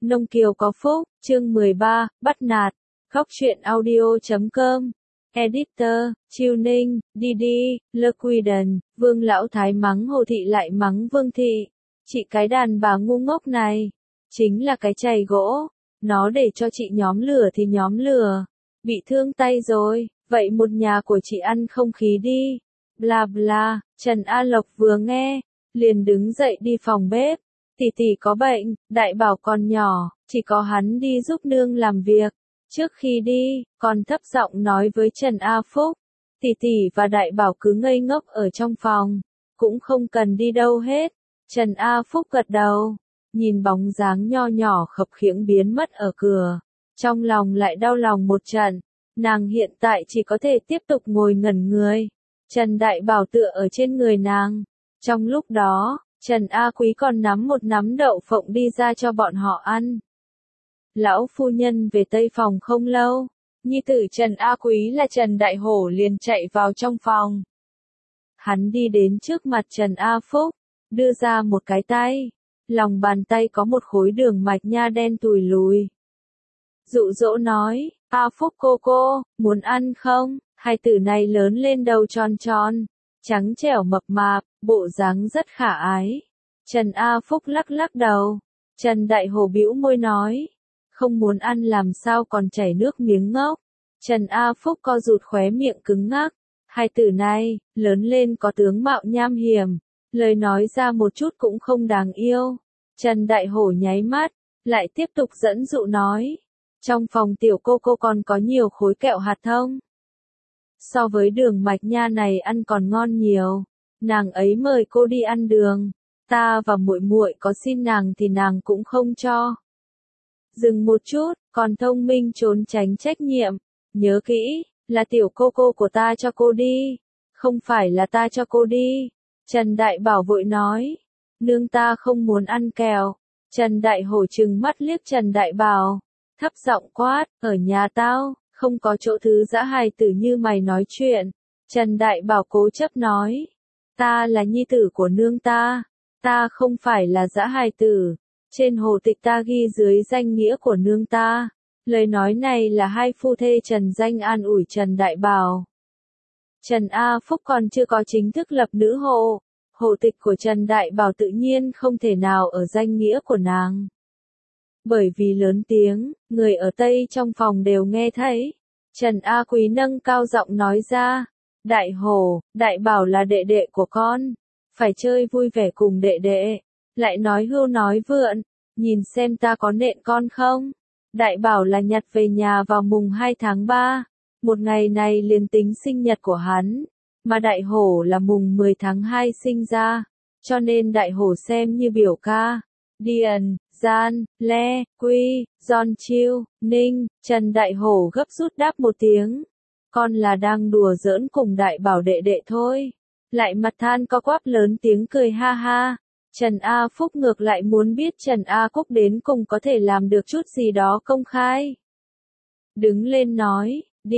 Nông Kiều có phúc, chương 13, bắt nạt. Góc truyện audio.com. Editor, Chiêu Ninh, Didi, Lequiden, Vương Lão Thái mắng Hồ Thị lại mắng Vương Thị. Chị cái đàn bà ngu ngốc này, chính là cái chày gỗ, nó để cho chị nhóm lửa thì nhóm lửa, bị thương tay rồi, vậy một nhà của chị ăn không khí đi, bla bla. Trần A Lộc vừa nghe, liền đứng dậy đi phòng bếp, tỷ tỷ có bệnh, Đại Bảo còn nhỏ, chỉ có hắn đi giúp nương làm việc. Trước khi đi, còn thấp giọng nói với Trần A Phúc, tỷ tỷ và Đại Bảo cứ ngây ngốc ở trong phòng, cũng không cần đi đâu hết. Trần A Phúc gật đầu, nhìn bóng dáng nho nhỏ khập khiễng biến mất ở cửa, trong lòng lại đau lòng một trận, nàng hiện tại chỉ có thể tiếp tục ngồi ngẩn người. Trần Đại Bảo tựa ở trên người nàng, trong lúc đó, Trần A Quý còn nắm một nắm đậu phộng đi ra cho bọn họ ăn. Lão phu nhân về Tây phòng không lâu, nhi tử Trần A Quý là Trần Đại Hổ liền chạy vào trong phòng. Hắn đi đến trước mặt Trần A Phúc, đưa ra một cái tay, lòng bàn tay có một khối đường mạch nha đen tùi lùi. Dụ dỗ nói, A Phúc cô, muốn ăn không? Hai tử này lớn lên đầu tròn tròn, trắng trẻo mập mạp, bộ dáng rất khả ái. Trần A Phúc lắc lắc đầu. Trần Đại Hổ bĩu môi nói, không muốn ăn làm sao còn chảy nước miếng ngốc. Trần A Phúc co rụt khóe miệng cứng ngắc. Hai tử này, lớn lên có tướng mạo nham hiểm, lời nói ra một chút cũng không đáng yêu. Trần Đại Hổ nháy mắt, lại tiếp tục dẫn dụ nói, trong phòng tiểu cô còn có nhiều khối kẹo hạt thông. So với đường mạch nha này ăn còn ngon nhiều, nàng ấy mời cô đi ăn đường, ta và muội muội có xin nàng thì nàng cũng không cho. Dừng một chút, còn thông minh trốn tránh trách nhiệm, nhớ kỹ, là tiểu cô của ta cho cô đi, không phải là ta cho cô đi. Trần Đại Bảo vội nói, nương ta không muốn ăn kẹo. Trần Đại Hổ trừng mắt liếc Trần Đại Bảo, thấp giọng quát, ở nhà tao, không có chỗ thứ dã hài tử như mày nói chuyện. Trần Đại Bảo cố chấp nói, ta là nhi tử của nương ta không phải là dã hài tử. Trên hồ tịch ta ghi dưới danh nghĩa của nương ta. Lời nói này là hai phu thê Trần Danh an ủi Trần Đại Bảo. Trần A Phúc còn chưa có chính thức lập nữ hộ, hộ tịch của Trần Đại Bảo tự nhiên không thể nào ở danh nghĩa của nàng. Bởi vì lớn tiếng, người ở Tây trong phòng đều nghe thấy. Trần A Quý nâng cao giọng nói ra, Đại Hổ, Đại Bảo là đệ đệ của con, phải chơi vui vẻ cùng đệ đệ. Lại nói hưu nói vượn, nhìn xem ta có nện con không? Đại Bảo là nhặt về nhà vào mùng 2 tháng 3, một ngày này liền tính sinh nhật của hắn, mà Đại Hổ là mùng 10 tháng 2 sinh ra, cho nên Đại Hổ xem như biểu ca. Điền, Gian, Le, Quy, Giòn Chiêu, Ninh, Trần Đại Hổ gấp rút đáp một tiếng. Con là đang đùa giỡn cùng Đại Bảo đệ đệ thôi. Lại mặt than co quắp lớn tiếng cười ha ha. Trần A Phúc ngược lại muốn biết Trần A Cúc đến cùng có thể làm được chút gì đó công khai. Đứng lên nói,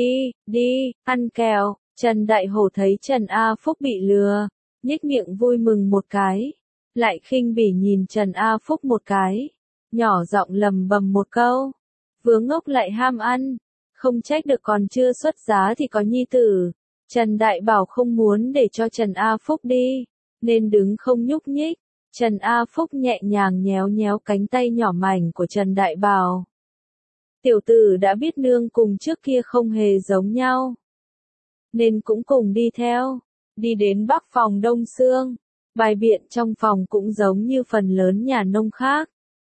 đi, ăn kẹo. Trần Đại Hổ thấy Trần A Phúc bị lừa, nhếch miệng vui mừng một cái, lại khinh bỉ nhìn Trần A Phúc một cái, nhỏ giọng lầm bầm một câu, vừa ngốc lại ham ăn, không trách được còn chưa xuất giá thì có nhi tử. Trần Đại Bảo không muốn để cho Trần A Phúc đi, nên đứng không nhúc nhích. Trần A Phúc nhẹ nhàng nhéo nhéo cánh tay nhỏ mảnh của Trần Đại Bảo. Tiểu tử đã biết nương cùng trước kia không hề giống nhau, nên cũng cùng đi theo, đi đến bắc phòng Đông Sương. Bài biện trong phòng cũng giống như phần lớn nhà nông khác.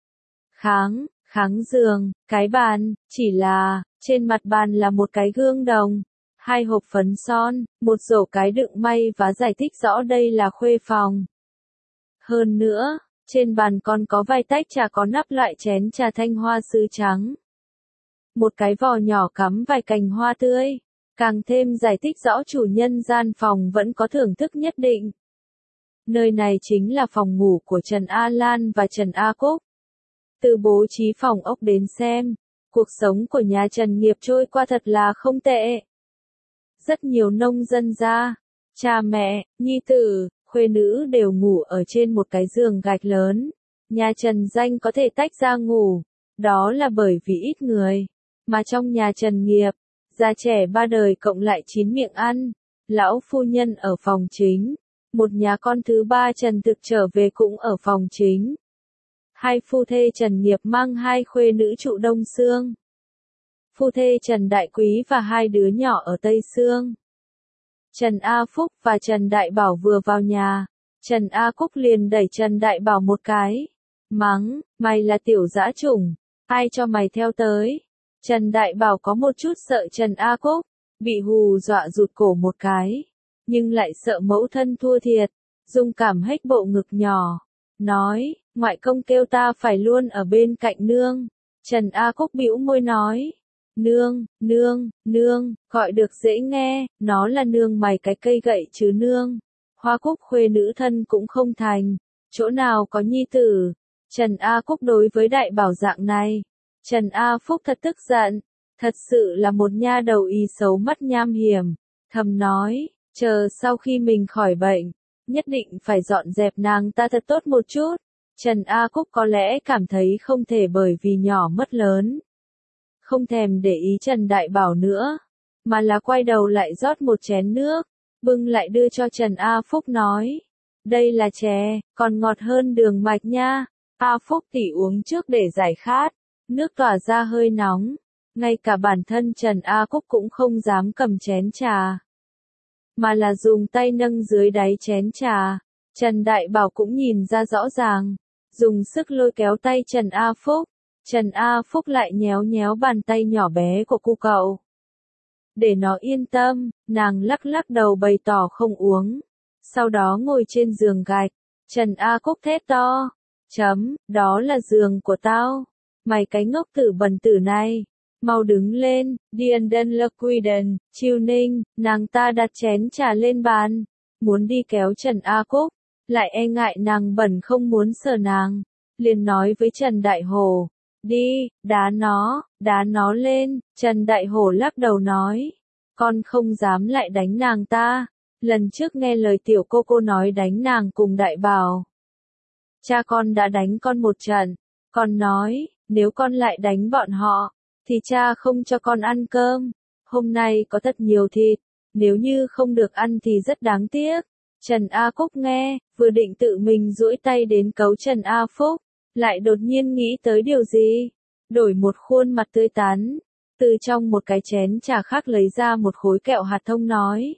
Kháng giường, cái bàn, chỉ là, trên mặt bàn là một cái gương đồng, hai hộp phấn son, một rổ cái đựng may và giải thích rõ đây là khuê phòng. Hơn nữa, trên bàn còn có vài tách trà có nắp loại chén trà thanh hoa sứ trắng. Một cái vò nhỏ cắm vài cành hoa tươi, càng thêm giải thích rõ chủ nhân gian phòng vẫn có thưởng thức nhất định. Nơi này chính là phòng ngủ của Trần A Lan và Trần A Cúc. Từ bố trí phòng ốc đến xem, cuộc sống của nhà Trần Nghiệp trôi qua thật là không tệ. Rất nhiều nông dân gia, cha mẹ, nhi tử, khuê nữ đều ngủ ở trên một cái giường gạch lớn. Nhà Trần Danh có thể tách ra ngủ, Đó là bởi vì ít người. Mà trong nhà Trần Nghiệp, già trẻ ba đời cộng lại 9 miệng ăn. Lão phu nhân ở phòng chính. Một nhà con thứ ba Trần Thực trở về cũng ở phòng chính. Hai phu thê Trần Nghiệp mang hai khuê nữ trụ Đông Xương. Phu thê Trần Đại Quý và hai đứa nhỏ ở Tây Xương. Trần A Phúc và Trần Đại Bảo vừa vào nhà. Trần A Cúc liền đẩy Trần Đại Bảo một cái. Mắng, mày là tiểu dã chủng. Ai cho mày theo tới? Trần Đại Bảo có một chút sợ Trần A Cúc. Bị hù dọa rụt cổ một cái. Nhưng lại sợ mẫu thân thua thiệt. Dung cảm hếch bộ ngực nhỏ. Nói, ngoại công kêu ta phải luôn ở bên cạnh nương. Trần A Cúc bĩu môi nói. Nương, nương, nương, gọi được dễ nghe, nó là nương mày cái cây gậy chứ nương. Hoa Cúc khuê nữ thân cũng không thành, chỗ nào có nhi tử. Trần A Cúc đối với Đại Bảo dạng này. Trần A Phúc thật tức giận, thật sự là một nha đầu y xấu mắt nham hiểm. Thầm nói, chờ sau khi mình khỏi bệnh, nhất định phải dọn dẹp nàng ta thật tốt một chút. Trần A Cúc có lẽ cảm thấy không thể bởi vì nhỏ mất lớn. Không thèm để ý Trần Đại Bảo nữa, mà là quay đầu lại rót một chén nước, bưng lại đưa cho Trần A Phúc nói. Đây là chè, còn ngọt hơn đường mạch nha. A Phúc tỉ uống trước để giải khát, nước tỏa ra hơi nóng. Ngay cả bản thân Trần A Cúc cũng không dám cầm chén trà, mà là dùng tay nâng dưới đáy chén trà. Trần Đại Bảo cũng nhìn ra rõ ràng, dùng sức lôi kéo tay Trần A Phúc. Trần A Phúc lại nhéo nhéo bàn tay nhỏ bé của cô cậu. Để nó yên tâm, nàng lắc lắc đầu bày tỏ không uống. Sau đó ngồi trên giường gạch. Trần A Cúc thét to. Đó là giường của tao. Mày cái ngốc tử bần tử này. Mau đứng lên, Dienden Lequiden, Chiêu Ninh, nàng ta đặt chén trà lên bàn. Muốn đi kéo Trần A Cúc. Lại e ngại nàng bẩn không muốn sờ nàng. Liền nói với Trần Đại Hổ. Đi, đá nó lên. Trần Đại Hổ lắc đầu nói. Con không dám lại đánh nàng ta. Lần trước nghe lời tiểu cô nói đánh nàng cùng Đại Bảo. Cha con đã đánh con một trận. Con nói, nếu con lại đánh bọn họ, thì cha không cho con ăn cơm. Hôm nay có thật nhiều thịt. Nếu như không được ăn thì rất đáng tiếc. Trần A Cúc nghe, vừa định tự mình duỗi tay đến cấu Trần A Phúc. Lại đột nhiên nghĩ tới điều gì? Đổi một khuôn mặt tươi tắn. Từ trong một cái chén trà khác lấy ra một khối kẹo hạt thông nói.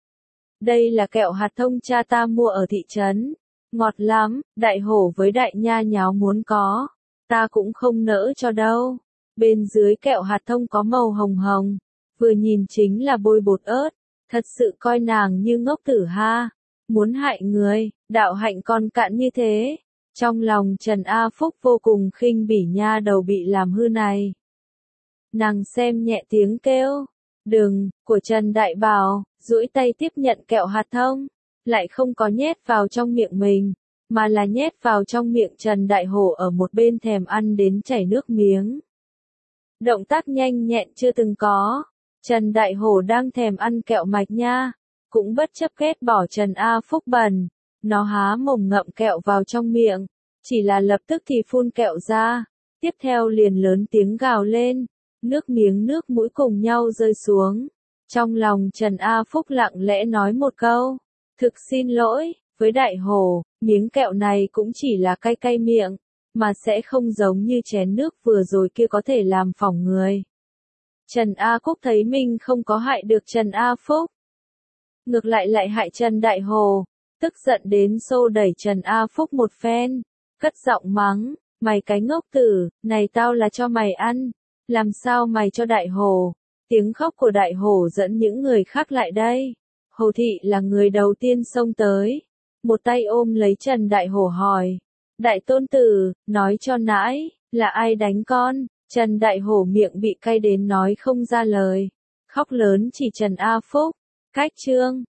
Đây là kẹo hạt thông cha ta mua ở thị trấn. Ngọt lắm, Đại Hổ với Đại Nha nháo muốn có. Ta cũng không nỡ cho đâu. Bên dưới kẹo hạt thông có màu hồng hồng. Vừa nhìn chính là bôi bột ớt. Thật sự coi nàng như ngốc tử ha. Muốn hại người, đạo hạnh còn cạn như thế. Trong lòng Trần A Phúc vô cùng khinh bỉ nha đầu bị làm hư này. Nàng xem nhẹ tiếng kêu. Đừng, của Trần Đại Bảo, duỗi tay tiếp nhận kẹo hạt thông. Lại không có nhét vào trong miệng mình, mà là nhét vào trong miệng Trần Đại Hổ ở một bên thèm ăn đến chảy nước miếng. Động tác nhanh nhẹn chưa từng có. Trần Đại Hổ đang thèm ăn kẹo mạch nha. Cũng bất chấp ghét bỏ Trần A Phúc bẩn. Nó há mồm ngậm kẹo vào trong miệng. Chỉ là lập tức thì phun kẹo ra. Tiếp theo liền lớn tiếng gào lên. Nước miếng nước mũi cùng nhau rơi xuống. Trong lòng Trần A Phúc lặng lẽ nói một câu. Thực xin lỗi, với Đại Hổ, miếng kẹo này cũng chỉ là cay cay miệng. Mà sẽ không giống như chén nước vừa rồi kia có thể làm phỏng người. Trần A Cúc thấy mình không có hại được Trần A Phúc. Ngược lại hại Trần Đại Hổ. Tức giận đến xô đẩy Trần A Phúc một phen. Cất giọng mắng, mày cái ngốc tử, này tao là cho mày ăn. Làm sao mày cho Đại Hổ? Tiếng khóc của Đại Hổ dẫn những người khác lại đây. Hồ Thị là người đầu tiên xông tới. Một tay ôm lấy Trần Đại Hổ hỏi. Đại tôn tử, nói cho nãi, là ai đánh con? Trần Đại Hổ miệng bị cay đến nói không ra lời. Khóc lớn chỉ Trần A Phúc. Cách chương.